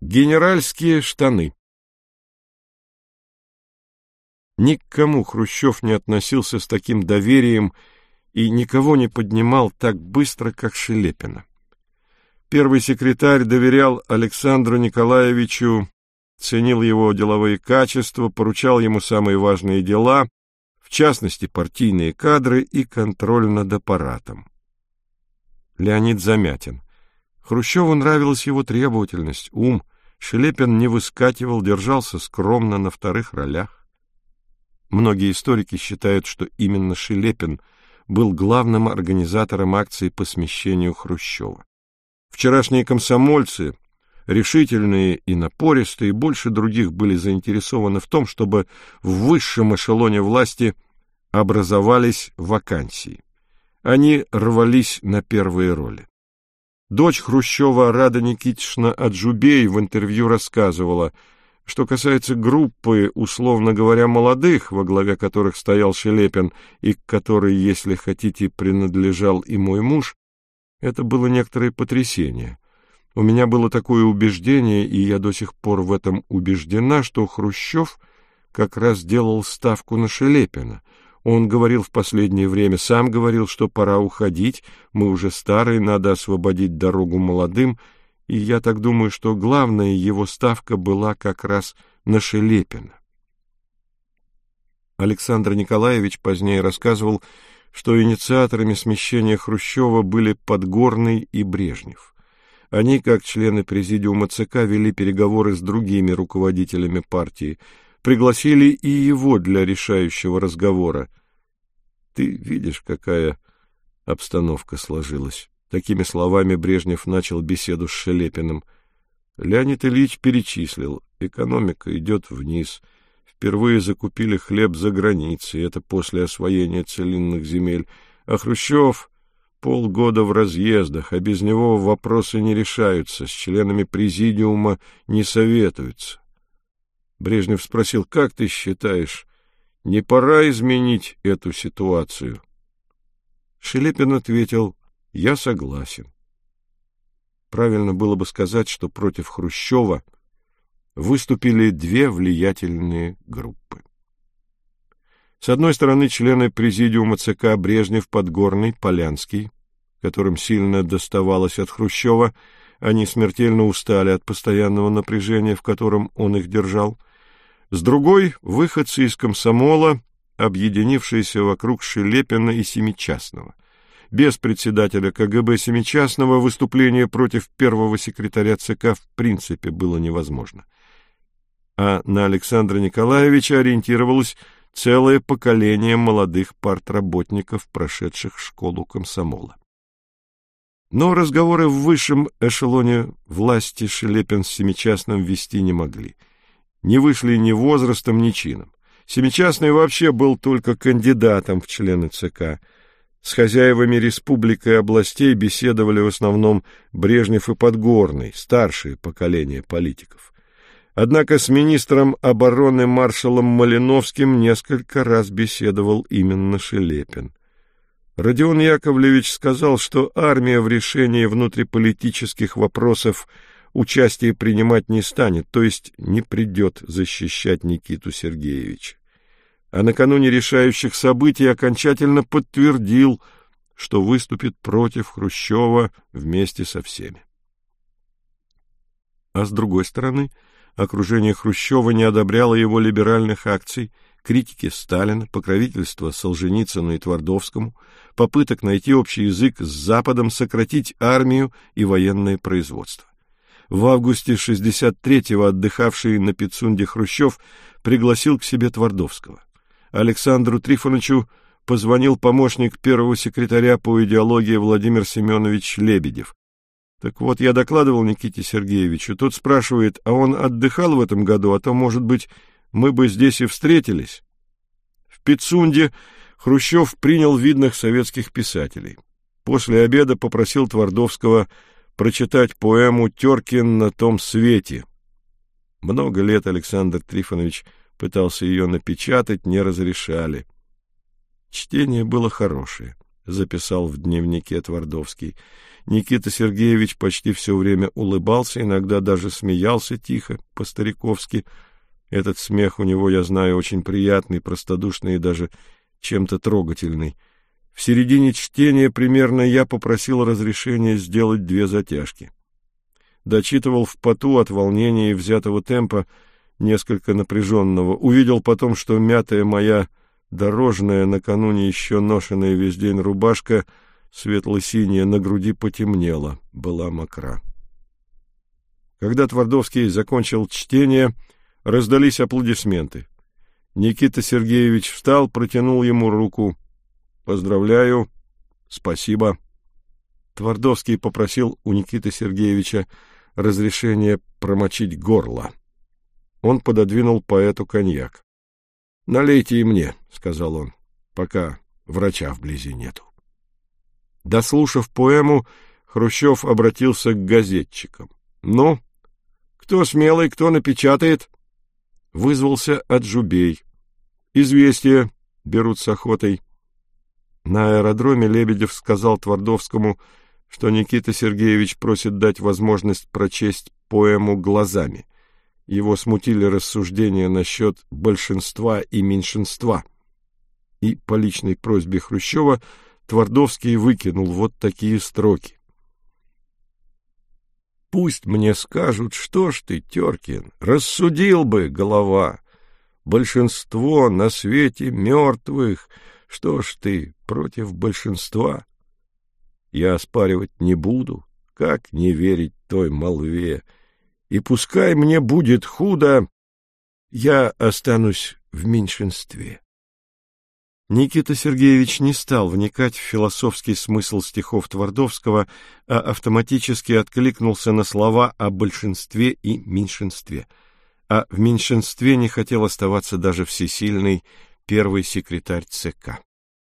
Генеральские штаны. Ни к кому Хрущев не относился с таким доверием и никого не поднимал так быстро, как Шелепина. Первый секретарь доверял Александру Николаевичу, ценил его деловые качества, поручал ему самые важные дела, в частности, партийные кадры и контроль над аппаратом. Леонид Замятин. Хрущеву нравилась его требовательность, ум. Шелепин не выскакивал, держался скромно на вторых ролях. Многие историки считают, что именно Шелепин был главным организатором акции по смещению Хрущева. Вчерашние комсомольцы, решительные и напористые, больше других были заинтересованы в том, чтобы в высшем эшелоне власти образовались вакансии. Они рвались на первые роли. Дочь Хрущева Рада Никитична Аджубей в интервью рассказывала, что касается группы, условно говоря, молодых, во главе которых стоял Шелепин и к которой, если хотите, принадлежал и мой муж, это было некоторое потрясение. У меня было такое убеждение, и я до сих пор в этом убеждена, что Хрущев как раз делал ставку на Шелепина. Он говорил в последнее время, сам говорил, что пора уходить, мы уже старые, надо освободить дорогу молодым, и я так думаю, что главная его ставка была как раз на Шелепина. Александр Николаевич позднее рассказывал, что инициаторами смещения Хрущева были Подгорный и Брежнев. Они, как члены президиума ЦК, вели переговоры с другими руководителями партии, пригласили и его для решающего разговора. «Ты видишь, какая обстановка сложилась». Такими словами Брежнев начал беседу с Шелепиным. Леонид Ильич перечислил: экономика идет вниз. Впервые закупили хлеб за границей, это после освоения целинных земель. А Хрущев полгода в разъездах, а без него вопросы не решаются, с членами президиума не советуются. Брежнев спросил: как ты считаешь, не пора изменить эту ситуацию? Шелепин ответил: я согласен. Правильно было бы сказать, что против Хрущева выступили две влиятельные группы. С одной стороны, члены президиума ЦК Брежнев, Подгорный, Полянский, которым сильно доставалось от Хрущева, они смертельно устали от постоянного напряжения, в котором он их держал. С другой — выходцы из комсомола, объединившиеся вокруг Шелепина и Семичастного. Без председателя КГБ Семичастного выступление против первого секретаря ЦК в принципе было невозможно. А на Александра Николаевича ориентировалось целое поколение молодых партработников, прошедших школу комсомола. Но разговоры в высшем эшелоне власти Шелепин с Семичастным вести не могли. Не вышли ни возрастом, ни чином. Семичастный вообще был только кандидатом в члены ЦК. С хозяевами республик и областей беседовали в основном Брежнев и Подгорный, старшее поколение политиков. Однако с министром обороны маршалом Малиновским несколько раз беседовал именно Шелепин. Родион Яковлевич сказал, что армия в решении внутриполитических вопросов участие принимать не станет, то есть не придет защищать Никиту Сергеевича. А накануне решающих событий окончательно подтвердил, что выступит против Хрущева вместе со всеми. А с другой стороны, окружение Хрущева не одобряло его либеральных акций, критики Сталина, покровительства Солженицыну и Твардовскому, попыток найти общий язык с Западом, сократить армию и военное производство. В августе 1963-го отдыхавший на Пицунде Хрущев пригласил к себе Твардовского. Александру Трифоновичу позвонил помощник первого секретаря по идеологии Владимир Семенович Лебедев. Так вот, я докладывал Никите Сергеевичу. Тот спрашивает, а он отдыхал в этом году, а то, может быть, мы бы здесь и встретились. В Пицунде Хрущев принял видных советских писателей. После обеда попросил Твардовского прочитать поэму «Теркин на том свете». Много лет Александр Трифонович пытался ее напечатать, не разрешали. Чтение было хорошее. записал в дневнике Твардовский. Никита Сергеевич почти все время улыбался, иногда даже смеялся тихо, по-стариковски. Этот смех у него, я знаю, очень приятный, простодушный и даже чем-то трогательный. В середине чтения примерно я попросил разрешения сделать 2 затяжки. Дочитывал в поту от волнения и взятого темпа, несколько напряженного. Увидел потом, что мятая моя дорожная, накануне еще ношенная весь день рубашка, светло-синяя, на груди потемнела, была мокра. Когда Твардовский закончил чтение, раздались аплодисменты. Никита Сергеевич встал, протянул ему руку. «Поздравляю, спасибо». Твардовский попросил у Никиты Сергеевича разрешения промочить горло. Он пододвинул поэту коньяк. «Налейте и мне», — сказал он, — «пока врача вблизи нету». Дослушав поэму, Хрущев обратился к газетчикам. «Ну, кто смелый, кто напечатает?» Вызвался Аджубей. «Известия берут с охотой». На аэродроме Лебедев сказал Твардовскому, что Никита Сергеевич просит дать возможность прочесть поэму глазами. Его смутили рассуждения насчет большинства и меньшинства. И по личной просьбе Хрущева Твардовский выкинул вот такие строки. «Пусть мне скажут, что ж ты, Теркин, рассудил бы, голова. Большинство на свете мертвых, что ж ты против большинства? Я оспаривать не буду, как не верить той молве. И пускай мне будет худо, я останусь в меньшинстве». Никита Сергеевич не стал вникать в философский смысл стихов Твардовского, а автоматически откликнулся на слова о большинстве и меньшинстве. А в меньшинстве не хотел оставаться даже всесильный первый секретарь ЦК.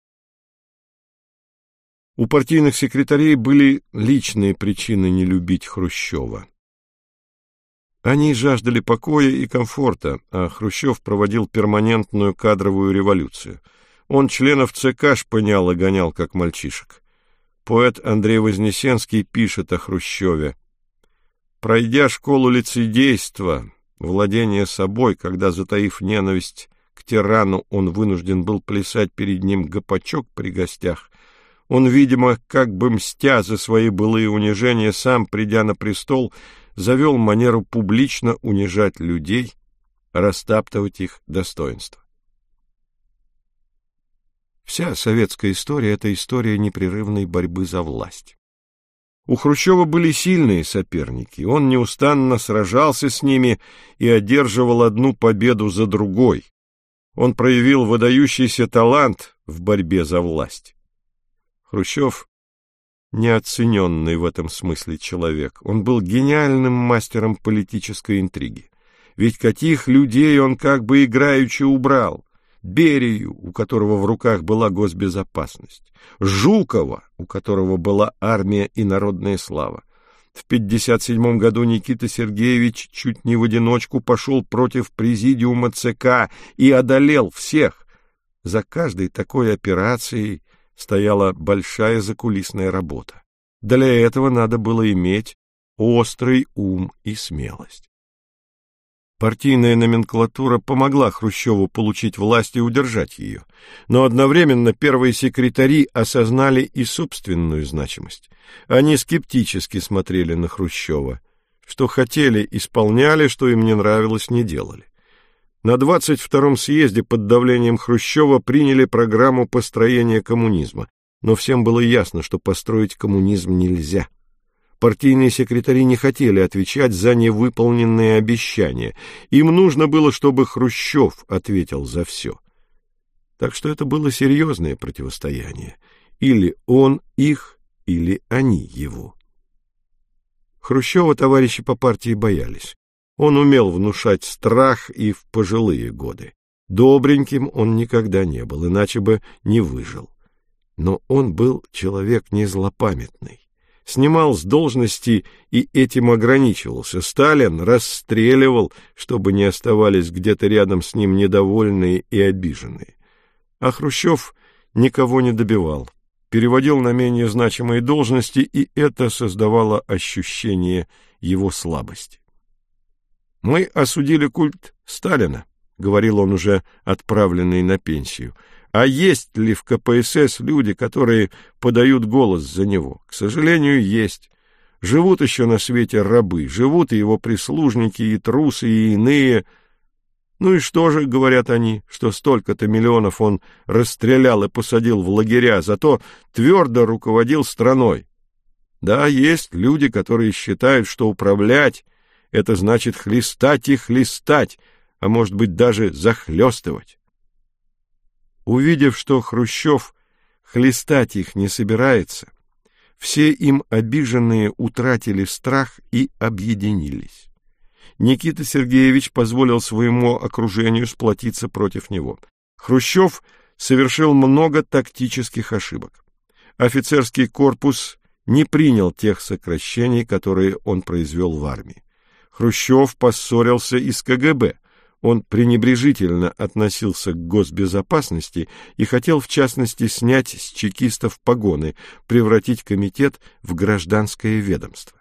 У партийных секретарей были личные причины не любить Хрущева. Они жаждали покоя и комфорта, а Хрущев проводил перманентную кадровую революцию. Он членов ЦК шпынял и гонял, как мальчишек. Поэт Андрей Вознесенский пишет о Хрущеве. «Пройдя школу лицедейства, владение собой, когда, затаив ненависть к тирану, он вынужден был плясать перед ним гопачок при гостях, он, видимо, как бы мстя за свои былые унижения, сам, придя на престол, завел манеру публично унижать людей, растаптывать их достоинство». Вся советская история — это история непрерывной борьбы за власть. У Хрущева были сильные соперники, он неустанно сражался с ними и одерживал одну победу за другой. Он проявил выдающийся талант в борьбе за власть. Хрущев — неоцененный в этом смысле человек. Он был гениальным мастером политической интриги. Ведь каких людей он как бы играючи убрал? Берию, у которого в руках была госбезопасность, Жукова, у которого была армия и народная слава. В 1957 году Никита Сергеевич чуть не в одиночку пошел против президиума ЦК и одолел всех. За каждой такой операцией стояла большая закулисная работа. Для этого надо было иметь острый ум и смелость. Партийная номенклатура помогла Хрущеву получить власть и удержать ее, но одновременно первые секретари осознали и собственную значимость. Они скептически смотрели на Хрущева. Что хотели — исполняли, что им не нравилось — не делали. На 22-м съезде под давлением Хрущева приняли программу построения коммунизма, но всем было ясно, что построить коммунизм нельзя. Партийные секретари не хотели отвечать за невыполненные обещания. Им нужно было, чтобы Хрущев ответил за все. Так что это было серьезное противостояние. Или он их, или они его. Хрущева товарищи по партии боялись. Он умел внушать страх и в пожилые годы. Добреньким он никогда не был, иначе бы не выжил. Но он был человек не злопамятный. Снимал с должности и этим ограничивался. Сталин расстреливал, чтобы не оставались где-то рядом с ним недовольные и обиженные. А Хрущев никого не добивал. переводил на менее значимые должности, и это создавало ощущение его слабости. «Мы осудили культ Сталина», — говорил он, уже отправленный на пенсию. «А есть ли в КПСС люди, которые подают голос за него? К сожалению, есть. Живут еще на свете рабы, живут и его прислужники, и трусы, и иные. Ну и что же, — говорят они, — что столько-то миллионов он расстрелял и посадил в лагеря, зато твердо руководил страной. Да, есть люди, которые считают, что управлять — это значит хлестать и хлестать, а может быть даже захлестывать». Увидев, что Хрущев хлестать их не собирается, все им обиженные утратили страх и объединились. Никита Сергеевич позволил своему окружению сплотиться против него. Хрущев совершил много тактических ошибок. Офицерский корпус не принял тех сокращений, которые он произвел в армии. Хрущев поссорился и с КГБ. Он пренебрежительно относился к госбезопасности и хотел, в частности, снять с чекистов погоны, превратить комитет в гражданское ведомство.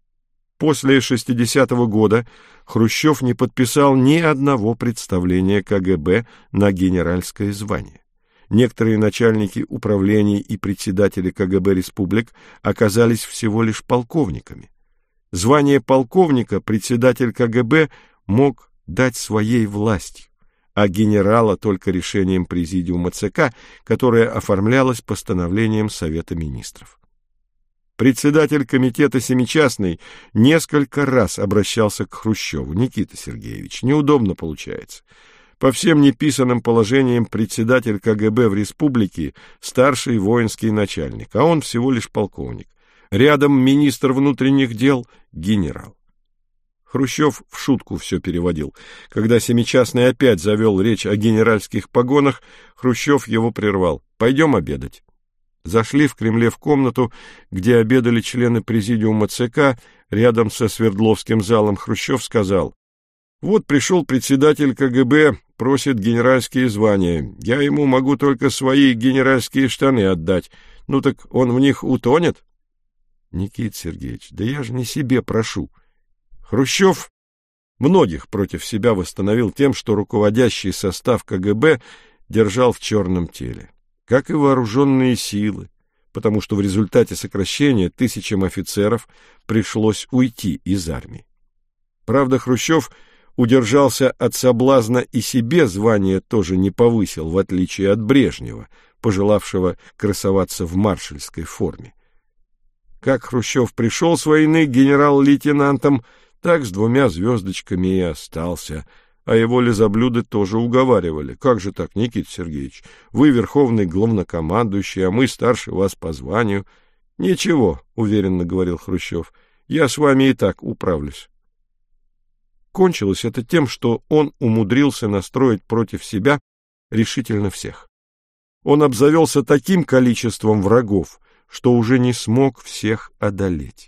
После 60-го года Хрущев не подписал ни одного представления КГБ на генеральское звание. Некоторые начальники управлений и председатели КГБ республик оказались всего лишь полковниками. Звание полковника председатель КГБ мог дать своей властью, а генерала только решением президиума ЦК, которое оформлялось постановлением Совета министров. Председатель комитета Семичастный несколько раз обращался к Хрущеву: «Никита Сергеевич, неудобно получается. По всем неписанным положениям председатель КГБ в республике — старший воинский начальник, а он всего лишь полковник. Рядом министр внутренних дел — генерал». Хрущев в шутку все переводил. Когда Семичастный опять завел речь о генеральских погонах, Хрущев его прервал: «Пойдем обедать». Зашли в Кремле в комнату, где обедали члены президиума ЦК, рядом со Свердловским залом. Хрущев сказал: «Вот пришел председатель КГБ, просит генеральские звания. Я ему могу только свои генеральские штаны отдать. Ну так он в них утонет». «Никита Сергеевич, да я же не себе прошу». Хрущев многих против себя восстановил тем, что руководящий состав КГБ держал в черном теле, как и вооруженные силы, потому что в результате сокращения тысячам офицеров пришлось уйти из армии. Правда, Хрущев удержался от соблазна и себе звание тоже не повысил, в отличие от Брежнева, пожелавшего красоваться в маршальской форме. Как Хрущев пришел с войны генерал-лейтенантом, так с 2 звездочками и остался, а его лизоблюды тоже уговаривали: «Как же так, Никита Сергеевич, вы верховный главнокомандующий, а мы старше вас по званию». «Ничего», — уверенно говорил Хрущев, — «я с вами и так управлюсь». Кончилось это тем, что он умудрился настроить против себя решительно всех. Он обзавелся таким количеством врагов, что уже не смог всех одолеть.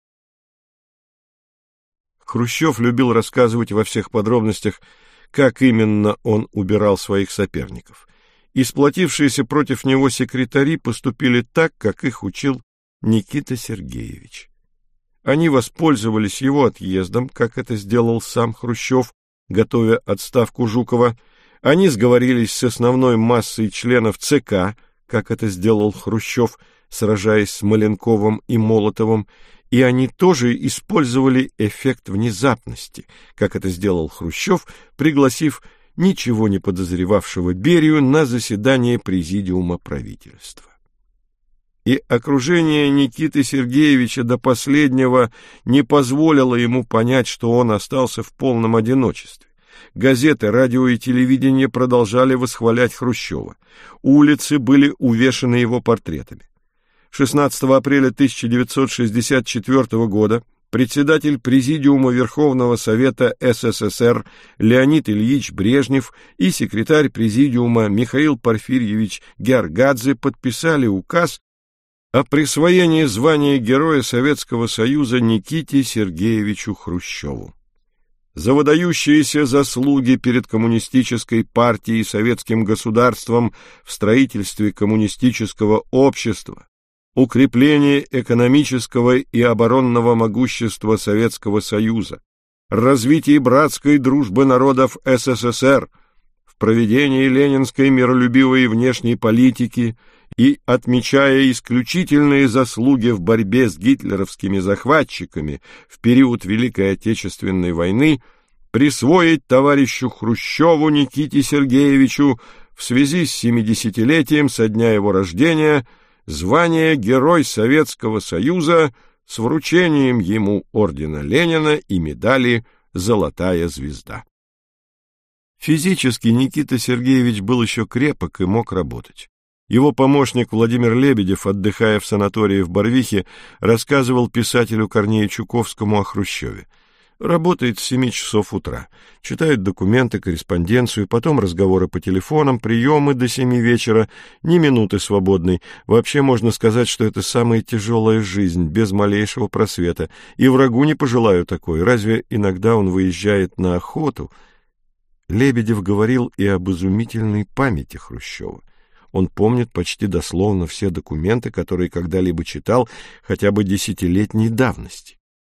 Хрущев любил рассказывать во всех подробностях, как именно он убирал своих соперников. И сплотившиеся против него секретари поступили так, как их учил Никита Сергеевич. Они воспользовались его отъездом, как это сделал сам Хрущев, готовя отставку Жукова. Они сговорились с основной массой членов ЦК, как это сделал Хрущев, сражаясь с Маленковым и Молотовым, и они тоже использовали эффект внезапности, как это сделал Хрущев, пригласив ничего не подозревавшего Берию на заседание президиума правительства. И окружение Никиты Сергеевича до последнего не позволило ему понять, что он остался в полном одиночестве. Газеты, радио и телевидение продолжали восхвалять Хрущева. Улицы были увешаны его портретами. 16 апреля 1964 года председатель Президиума Верховного Совета СССР Леонид Ильич Брежнев и секретарь Президиума Михаил Порфирьевич Георгадзе подписали указ о присвоении звания Героя Советского Союза Никите Сергеевичу Хрущеву. за выдающиеся заслуги перед коммунистической партией и советским государством в строительстве коммунистического общества, укрепление экономического и оборонного могущества Советского Союза, развитие братской дружбы народов СССР, в проведении ленинской миролюбивой внешней политики и отмечая исключительные заслуги в борьбе с гитлеровскими захватчиками в период Великой Отечественной войны, присвоить товарищу Хрущеву Никите Сергеевичу в связи с 70-летием со дня его рождения звание Герой Советского Союза с вручением ему ордена Ленина и медали «Золотая звезда». Физически Никита Сергеевич был еще крепок и мог работать. Его помощник Владимир Лебедев, отдыхая в санатории в Барвихе, рассказывал писателю Корнею Чуковскому о Хрущеве. Работает с 7 часов утра, читает документы, корреспонденцию, потом разговоры по телефонам, приемы до 7 вечера, ни минуты свободной. Вообще можно сказать, что это самая тяжелая жизнь, без малейшего просвета. И врагу не пожелаю такой. Разве иногда он выезжает на охоту? Лебедев говорил и об изумительной памяти Хрущева. Он помнит почти дословно все документы, которые когда-либо читал, хотя бы десятилетней давности.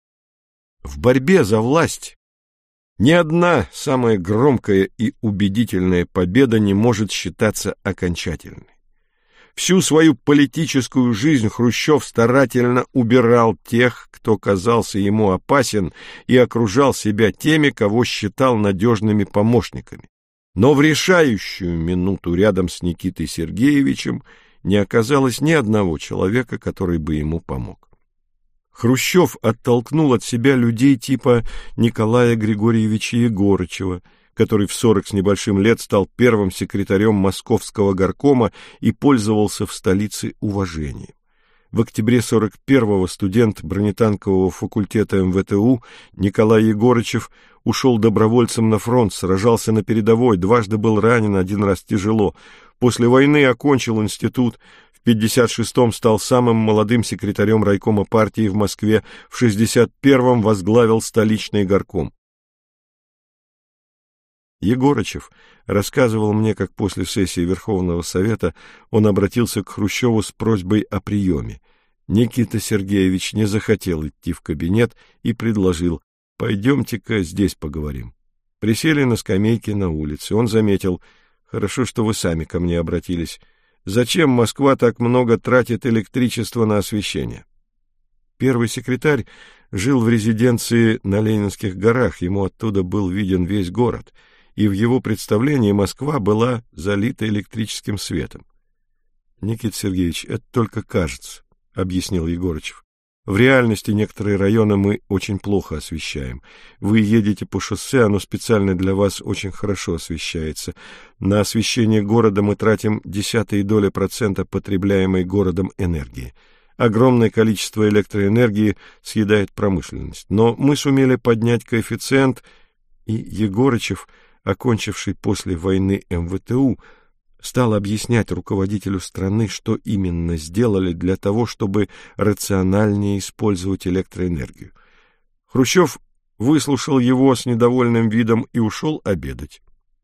В борьбе за власть ни одна самая громкая и убедительная победа не может считаться окончательной. Всю свою политическую жизнь Хрущев старательно убирал тех, кто казался ему опасен, и окружал себя теми, кого считал надежными помощниками. Но в решающую минуту рядом с Никитой Сергеевичем не оказалось ни одного человека, который бы ему помог. Хрущев оттолкнул от себя людей типа Николая Григорьевича Егорычева, который в 40 с небольшим лет стал первым секретарем Московского горкома и пользовался в столице уважением. В октябре 41-го студент бронетанкового факультета МВТУ Николай Егорычев ушел добровольцем на фронт, сражался на передовой, дважды был ранен, один раз тяжело. После войны окончил институт. В 56-м стал самым молодым секретарем райкома партии в Москве, в 61-м возглавил столичный горком. Егорычев рассказывал мне, как после сессии Верховного Совета он обратился к Хрущеву с просьбой о приеме. Никита Сергеевич не захотел идти в кабинет и предложил: «Пойдемте-ка здесь поговорим». Присели на скамейке на улице. Он заметил: «Хорошо, что вы сами ко мне обратились. Зачем Москва так много тратит электричества на освещение?» Первый секретарь жил в резиденции на Ленинских горах, ему оттуда был виден весь город, и в его представлении Москва была залита электрическим светом. — Никита Сергеевич, это только кажется, — объяснил Егорычев. В реальности некоторые районы мы очень плохо освещаем. Вы едете по шоссе, оно специально для вас очень хорошо освещается. На освещение города мы тратим 0,1% потребляемой городом энергии. Огромное количество электроэнергии съедает промышленность. Но мы сумели поднять коэффициент, и Егорычев, окончивший после войны МВТУ, стал объяснять руководителю страны, что именно сделали для того, чтобы рациональнее использовать электроэнергию. Хрущев выслушал его с недовольным видом и ушел обедать.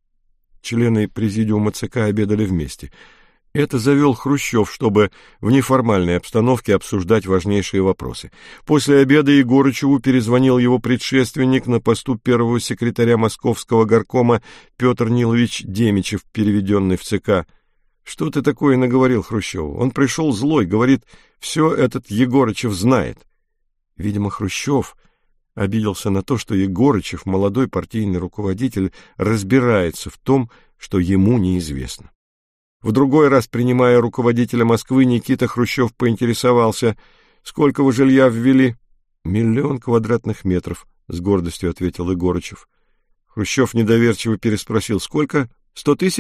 Члены президиума ЦК обедали вместе. Это завел Хрущев, чтобы в неформальной обстановке обсуждать важнейшие вопросы. После обеда Егорычеву перезвонил его предшественник на посту первого секретаря Московского горкома Петр Нилович Демичев, переведенный в ЦК. «Что ты такое наговорил Хрущеву? Он пришел злой, говорит, все этот Егорычев знает». Видимо, Хрущев обиделся на то, что Егорычев, молодой партийный руководитель, разбирается в том, что ему неизвестно. В другой раз, принимая руководителя Москвы, Никита Хрущев поинтересовался: «Сколько вы жилья ввели?» 1 000 000 квадратных метров, — с гордостью ответил Егорычев. Хрущев недоверчиво переспросил: «Сколько? 100 000?»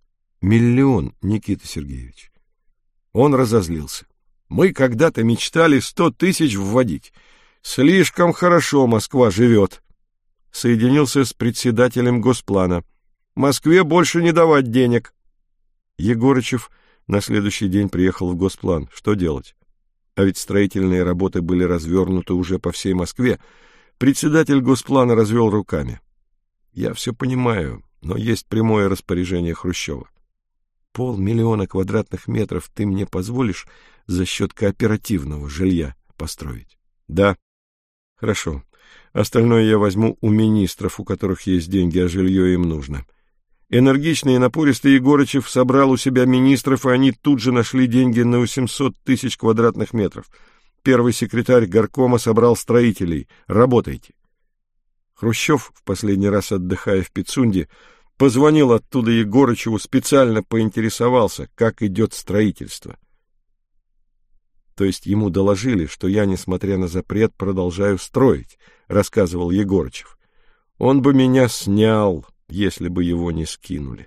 1 000 000, Никита Сергеевич. Он разозлился. «Мы когда-то мечтали 100 000 вводить. Слишком хорошо Москва живет». Соединился с председателем Госплана. «Москве больше не давать денег». Егорычев на следующий день приехал в Госплан. Что делать? А ведь строительные работы были развернуты уже по всей Москве. Председатель Госплана развел руками. Я все понимаю, но есть прямое распоряжение Хрущева. 500 000 квадратных метров ты мне позволишь за счет кооперативного жилья построить? Да. Хорошо. Остальное я возьму у министров, у которых есть деньги, а жилье им нужно. Энергичный и напористый Егорычев собрал у себя министров, и они тут же нашли деньги на 800 000 квадратных метров. Первый секретарь горкома собрал строителей. Работайте. Хрущев, в последний раз отдыхая в Пицунде, позвонил оттуда Егорычеву, специально поинтересовался, как идет строительство. То есть ему доложили, что я, несмотря на запрет, продолжаю строить, рассказывал Егорычев. Он бы меня снял, если бы его не скинули.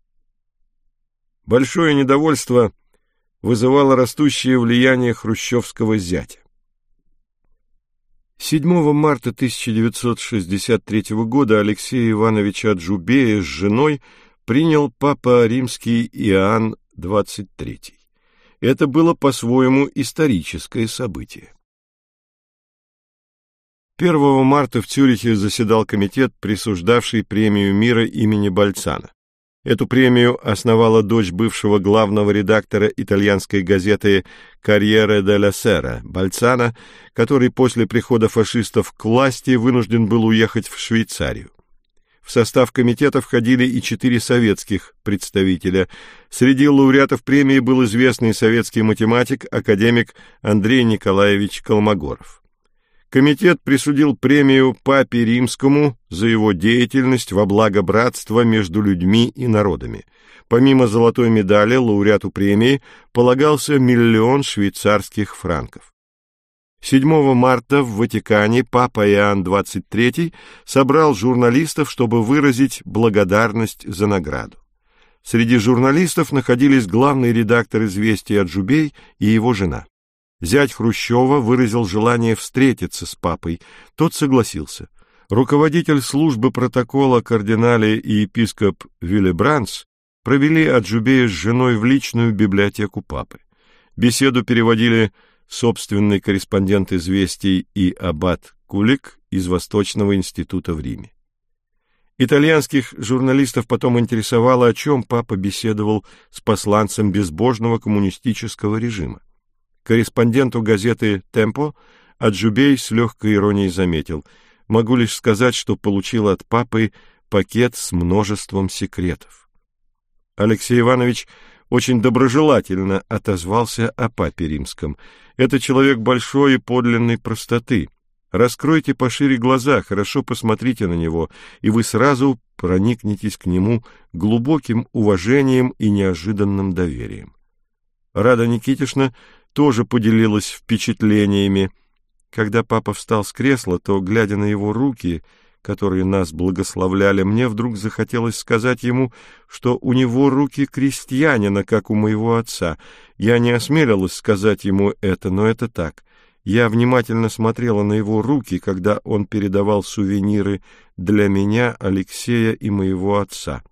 Большое недовольство вызывало растущее влияние хрущевского зятя. 7 марта 1963 года Алексея Ивановича Аджубея с женой принял папа римский Иоанн XXIII. Это было по-своему историческое событие. 1 марта в Цюрихе заседал комитет, присуждавший премию мира имени Бальцана. Эту премию основала дочь бывшего главного редактора итальянской газеты «Корьере делла Сера» Бальцана, который после прихода фашистов к власти вынужден был уехать в Швейцарию. В состав комитета входили и 4 советских представителя. Среди лауреатов премии был известный советский математик, академик Андрей Николаевич Колмогоров. Комитет присудил премию папе римскому за его деятельность во благо братства между людьми и народами. Помимо золотой медали лауреату премии полагался 1 000 000 швейцарских франков. 7 марта в Ватикане папа Иоанн XXIII собрал журналистов, чтобы выразить благодарность за награду. Среди журналистов находились главный редактор «Известий» Аджубей и его жена. Зять Хрущева выразил желание встретиться с папой. Тот согласился. Руководитель службы протокола кардинале и епископ Виллебранс провели Аджубея с женой в личную библиотеку папы. Беседу переводили собственный корреспондент «Известий» и аббат Кулик из Восточного института в Риме. Итальянских журналистов потом интересовало, о чем папа беседовал с посланцем безбожного коммунистического режима. Корреспонденту газеты «Темпо» Аджубей с легкой иронией заметил: «Могу лишь сказать, что получил от папы пакет с множеством секретов». Алексей Иванович очень доброжелательно отозвался о папе римском. «Это человек большой и подлинной простоты. Раскройте пошире глаза, хорошо посмотрите на него, и вы сразу проникнетесь к нему глубоким уважением и неожиданным доверием». Рада Никитишна тоже поделилась впечатлениями. Когда папа встал с кресла, то, глядя на его руки, которые нас благословляли, мне вдруг захотелось сказать ему, что у него руки крестьянина, как у моего отца. Я не осмелилась сказать ему это, но это так. Я внимательно смотрела на его руки, когда он передавал сувениры для меня, Алексея и моего отца.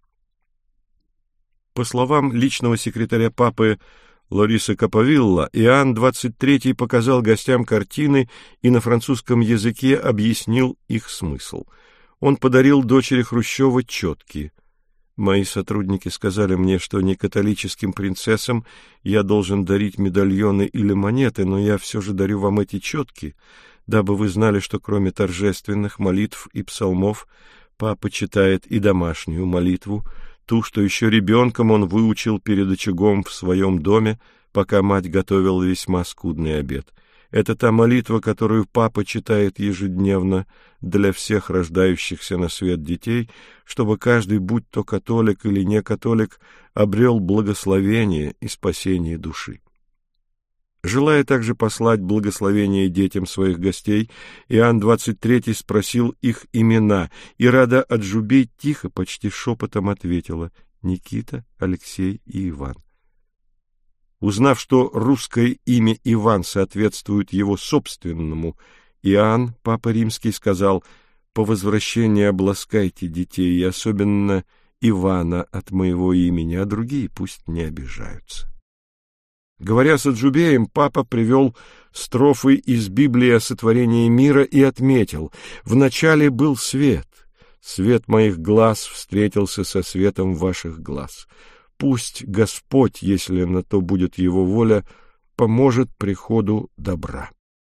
По словам личного секретаря папы Лориса Каповилла, Иоанн XXIII показал гостям картины и на французском языке объяснил их смысл. Он подарил дочери Хрущева четки. Мои сотрудники сказали мне, что не католическим принцессам я должен дарить медальоны или монеты, но я все же дарю вам эти четки, дабы вы знали, что кроме торжественных молитв и псалмов папа читает и домашнюю молитву, ту, что еще ребенком он выучил перед очагом в своем доме, пока мать готовила весьма скудный обед. Это та молитва, которую папа читает ежедневно для всех рождающихся на свет детей, чтобы каждый, будь то католик или не католик, обрел благословение и спасение души. Желая также послать благословение детям своих гостей, Иоанн XXIII спросил их имена, и Рада Аджубей тихо, почти шепотом ответила: Никита, Алексей и Иван. Узнав, что русское имя Иван соответствует его собственному, Иоанн, папа римский, сказал: «По возвращении обласкайте детей, и особенно Ивана от моего имени, а другие пусть не обижаются». Говоря с Аджубеем, папа привел строфы из Библии о сотворении мира и отметил: «Вначале был свет, свет моих глаз встретился со светом ваших глаз. Пусть Господь, если на то будет его воля, поможет приходу добра».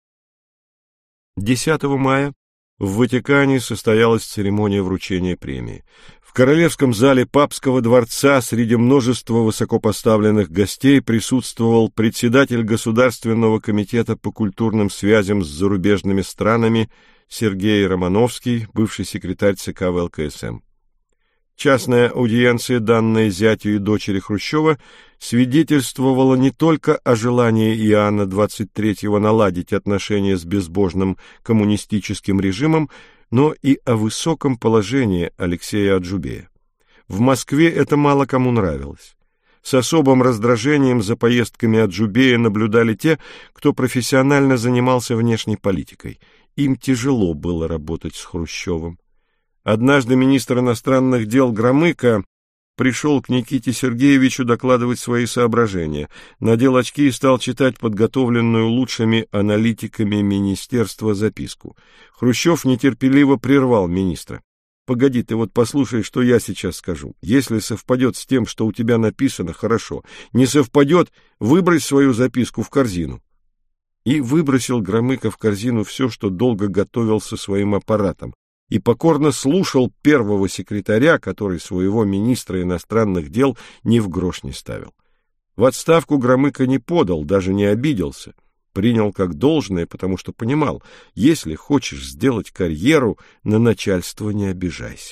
10 мая в Ватикане состоялась церемония вручения премии. В королевском зале папского дворца среди множества высокопоставленных гостей присутствовал председатель Государственного комитета по культурным связям с зарубежными странами Сергей Романовский, бывший секретарь ЦК ВЛКСМ. Частная аудиенция, данная зятю и дочери Хрущева, свидетельствовала не только о желании Иоанна XXIII наладить отношения с безбожным коммунистическим режимом, но и о высоком положении Алексея Аджубея. В Москве это мало кому нравилось. С особым раздражением за поездками Аджубея наблюдали те, кто профессионально занимался внешней политикой. Им тяжело было работать с Хрущевым. Однажды министр иностранных дел Громыко пришел к Никите Сергеевичу докладывать свои соображения, надел очки и стал читать подготовленную лучшими аналитиками министерства записку. Хрущев нетерпеливо прервал министра. «Погоди, ты вот послушай, что я сейчас скажу. Если совпадет с тем, что у тебя написано, хорошо. Не совпадет, выбрось свою записку в корзину». И выбросил Громыко в корзину все, что долго готовил со своим аппаратом, и покорно слушал первого секретаря, который своего министра иностранных дел ни в грош не ставил. В отставку Громыко не подал, даже не обиделся, принял как должное, потому что понимал, если хочешь сделать карьеру, на начальство не обижайся.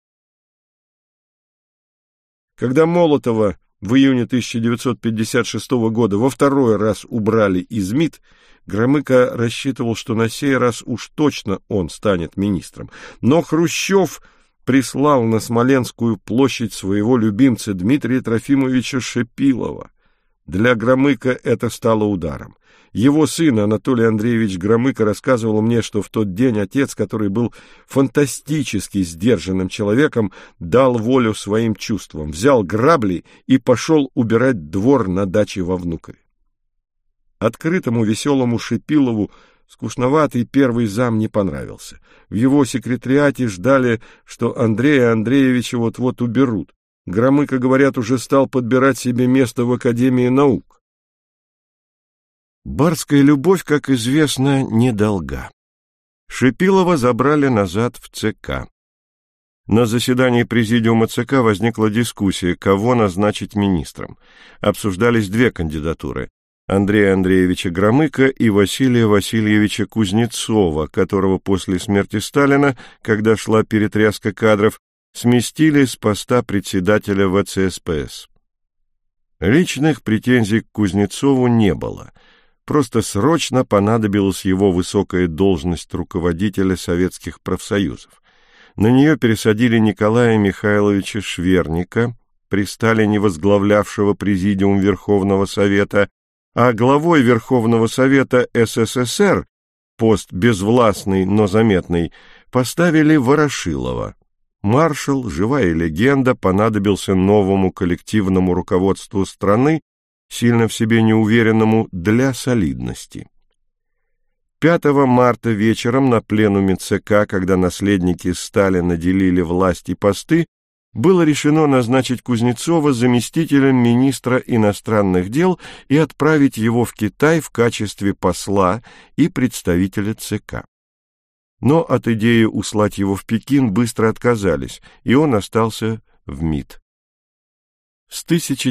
Когда Молотова в июне 1956 года во второй раз убрали из МИД, Громыко рассчитывал, что на сей раз уж точно он станет министром. Но Хрущев прислал на Смоленскую площадь своего любимца Дмитрия Трофимовича Шипилова. Для Громыко это стало ударом. Его сын Анатолий Андреевич Громыко рассказывал мне, что в тот день отец, который был фантастически сдержанным человеком, дал волю своим чувствам, взял грабли и пошел убирать двор на даче во Внукове. Открытому, веселому Шипилову скучноватый первый зам не понравился. В его секретариате ждали, что Андрея Андреевича вот-вот уберут. Громыко, говорят, уже стал подбирать себе место в Академии наук. Барская любовь, как известно, недолга. Шипилова забрали назад в ЦК. На заседании президиума ЦК возникла дискуссия, кого назначить министром. Обсуждались две кандидатуры — Андрея Андреевича Громыко и Василия Васильевича Кузнецова, которого после смерти Сталина, когда шла перетряска кадров, сместили с поста председателя ВЦСПС. Личных претензий к Кузнецову не было. Просто срочно понадобилась его высокая должность руководителя советских профсоюзов. На нее пересадили Николая Михайловича Шверника, при Сталине возглавлявшего Президиум Верховного Совета, а главой Верховного Совета СССР, пост безвластный, но заметный, поставили Ворошилова. Маршал, живая легенда, понадобился новому коллективному руководству страны, сильно в себе неуверенному, для солидности. 5 марта вечером на пленуме ЦК, когда наследники Сталина делили власть и посты, было решено назначить Кузнецова заместителем министра иностранных дел и отправить его в Китай в качестве посла и представителя ЦК. Но от идеи услать его в Пекин быстро отказались, и он остался в МИД. С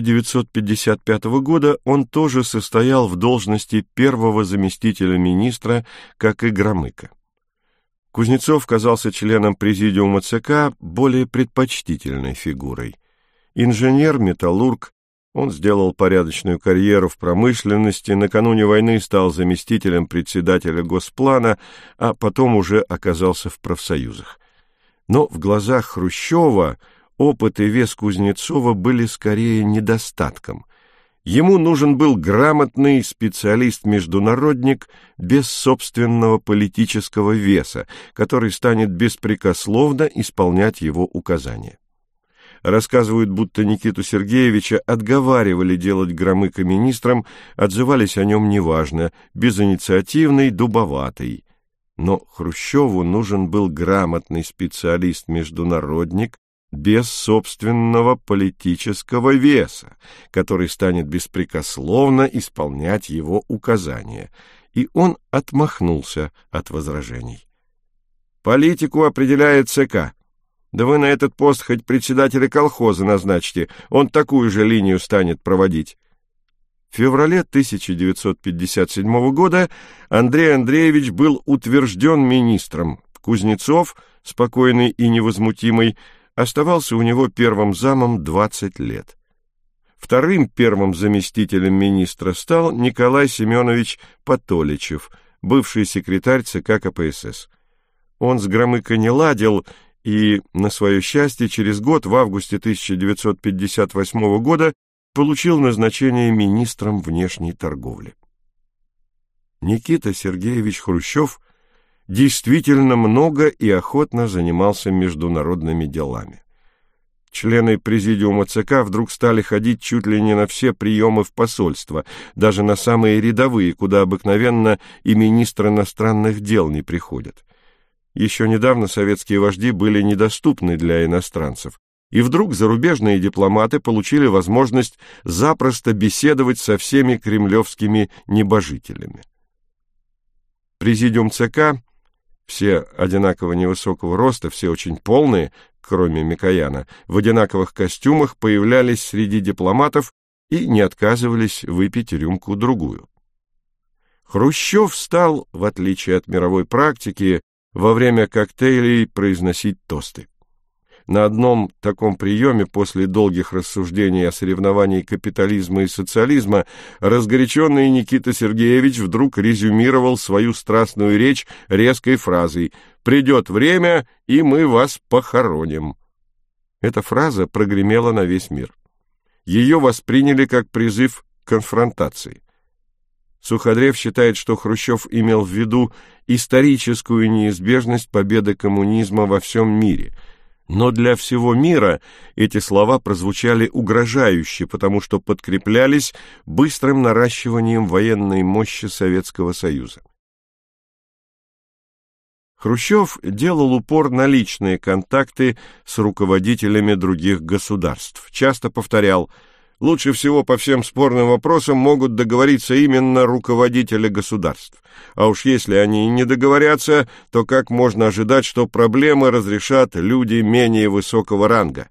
1955 года он тоже состоял в должности первого заместителя министра, как и Громыко. Кузнецов казался членом президиума ЦК более предпочтительной фигурой. Инженер, металлург, он сделал порядочную карьеру в промышленности, накануне войны стал заместителем председателя Госплана, а потом уже оказался в профсоюзах. Но в глазах Хрущева опыт и вес Кузнецова были скорее недостатком. Ему нужен был грамотный специалист-международник без собственного политического веса, который станет беспрекословно исполнять его указания. Рассказывают, будто Никиту Сергеевича отговаривали делать Громыко министром, отзывались о нем неважно, безинициативный, дубоватый. Но Хрущеву нужен был грамотный специалист-международник без собственного политического веса, который станет беспрекословно исполнять его указания. И он отмахнулся от возражений. «Политику определяет ЦК. Да вы на этот пост хоть председателя колхоза назначьте, он такую же линию станет проводить». В феврале 1957 года Андрей Андреевич был утвержден министром. Кузнецов, спокойный и невозмутимый, оставался у него первым замом 20 лет. Вторым первым заместителем министра стал Николай Семенович Потоличев, бывший секретарь ЦК КПСС. Он с Громыко не ладил и, на свое счастье, через год, в августе 1958 года, получил назначение министром внешней торговли. Никита Сергеевич Хрущев действительно много и охотно занимался международными делами. Члены президиума ЦК вдруг стали ходить чуть ли не на все приемы в посольство, даже на самые рядовые, куда обыкновенно и министр иностранных дел не приходят. Еще недавно советские вожди были недоступны для иностранцев, и вдруг зарубежные дипломаты получили возможность запросто беседовать со всеми кремлевскими небожителями. Президиум ЦК, все одинаково невысокого роста, все очень полные, кроме Микояна, в одинаковых костюмах появлялись среди дипломатов и не отказывались выпить рюмку-другую. Хрущев стал, в отличие от мировой практики, во время коктейлей произносить тосты. На одном таком приеме после долгих рассуждений о соревновании капитализма и социализма разгоряченный Никита Сергеевич вдруг резюмировал свою страстную речь резкой фразой «Придет время, и мы вас похороним». Эта фраза прогремела на весь мир. Ее восприняли как призыв к конфронтации. Суходрев считает, что Хрущев имел в виду историческую неизбежность победы коммунизма во всем мире. Но для всего мира эти слова прозвучали угрожающе, потому что подкреплялись быстрым наращиванием военной мощи Советского Союза. Хрущев делал упор на личные контакты с руководителями других государств. Часто повторял: лучше всего по всем спорным вопросам могут договориться именно руководители государств. А уж если они и не договорятся, то как можно ожидать, что проблемы разрешат люди менее высокого ранга?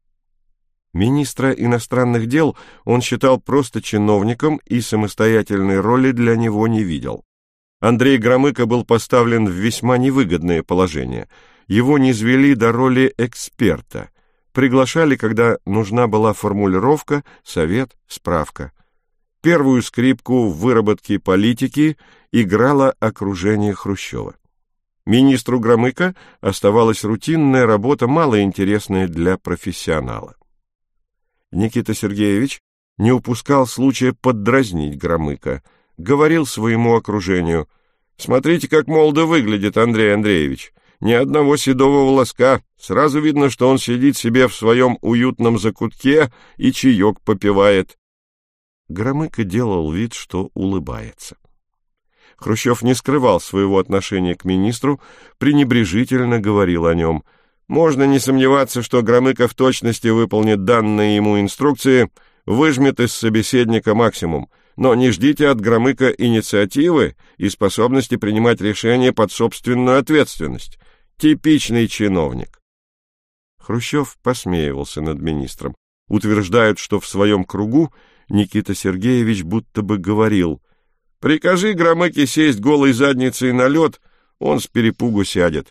Министра иностранных дел он считал просто чиновником и самостоятельной роли для него не видел. Андрей Громыко был поставлен в весьма невыгодное положение. Его низвели до роли эксперта. Приглашали, когда нужна была формулировка, совет, справка. Первую скрипку в выработке политики играло окружение Хрущева. Министру Громыко оставалась рутинная работа, малоинтересная для профессионала. Никита Сергеевич не упускал случая поддразнить Громыко, говорил своему окружению: «Смотрите, как молодо выглядит Андрей Андреевич. Ни одного седого волоска, сразу видно, что он сидит себе в своем уютном закутке и чаек попивает». Громыко делал вид, что улыбается. Хрущев не скрывал своего отношения к министру, пренебрежительно говорил о нем: «Можно не сомневаться, что Громыко в точности выполнит данные ему инструкции, выжмет из собеседника максимум. Но не ждите от Громыко инициативы и способности принимать решения под собственную ответственность. Типичный чиновник». Хрущев посмеивался над министром. Утверждают, что в своем кругу Никита Сергеевич будто бы говорил: «Прикажи Громыке сесть голой задницей на лед, он с перепугу сядет».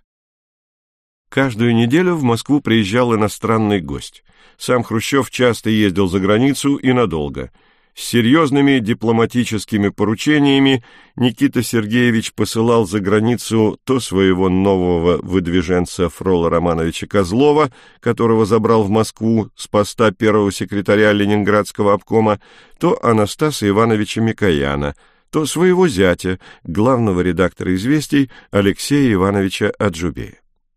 Каждую неделю в Москву приезжал иностранный гость. Сам Хрущев часто ездил за границу и надолго. С серьезными дипломатическими поручениями Никита Сергеевич посылал за границу то своего нового выдвиженца Фрола Романовича Козлова, которого забрал в Москву с поста первого секретаря Ленинградского обкома, то Анастаса Ивановича Микояна, то своего зятя, главного редактора «Известий» Алексея Ивановича Аджубея.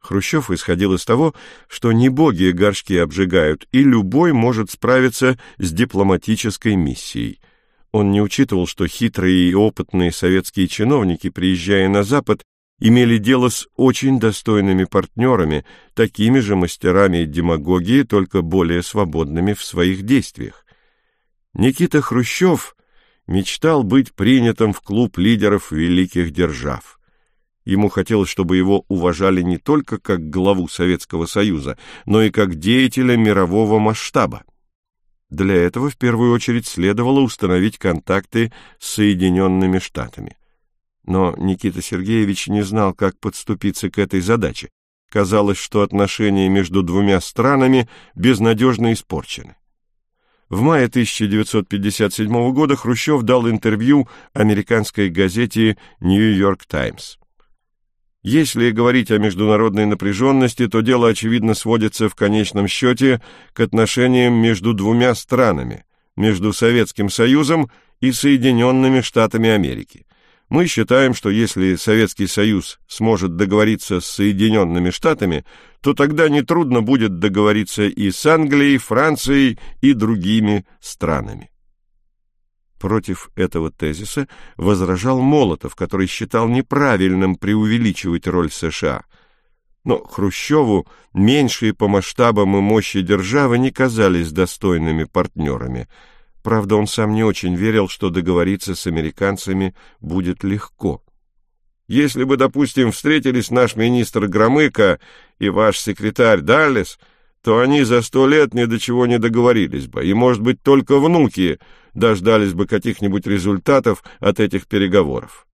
Хрущев исходил из того, что не боги горшки обжигают, и любой может справиться с дипломатической миссией. Он не учитывал, что хитрые и опытные советские чиновники, приезжая на Запад, имели дело с очень достойными партнерами, такими же мастерами демагогии, только более свободными в своих действиях. Никита Хрущев мечтал быть принятым в клуб лидеров великих держав. Ему хотелось, чтобы его уважали не только как главу Советского Союза, но и как деятеля мирового масштаба. Для этого в первую очередь следовало установить контакты с Соединенными Штатами. Но Никита Сергеевич не знал, как подступиться к этой задаче. Казалось, что отношения между двумя странами безнадежно испорчены. В мае 1957 года Хрущев дал интервью американской газете «Нью-Йорк Таймс». Если говорить о международной напряженности, то дело, очевидно, сводится в конечном счете к отношениям между двумя странами, между Советским Союзом и Соединенными Штатами Америки. Мы считаем, что если Советский Союз сможет договориться с Соединенными Штатами, то тогда нетрудно будет договориться и с Англией, Францией и другими странами. Против этого тезиса возражал Молотов, который считал неправильным преувеличивать роль США. Но Хрущеву меньшие по масштабам и мощи державы не казались достойными партнерами. Правда, он сам не очень верил, что договориться с американцами будет легко. Если бы, допустим, встретились наш министр Громыко и ваш секретарь Даллес, то они за 100 лет ни до чего не договорились бы, и, может быть, только внуки дождались бы каких-нибудь результатов от этих переговоров.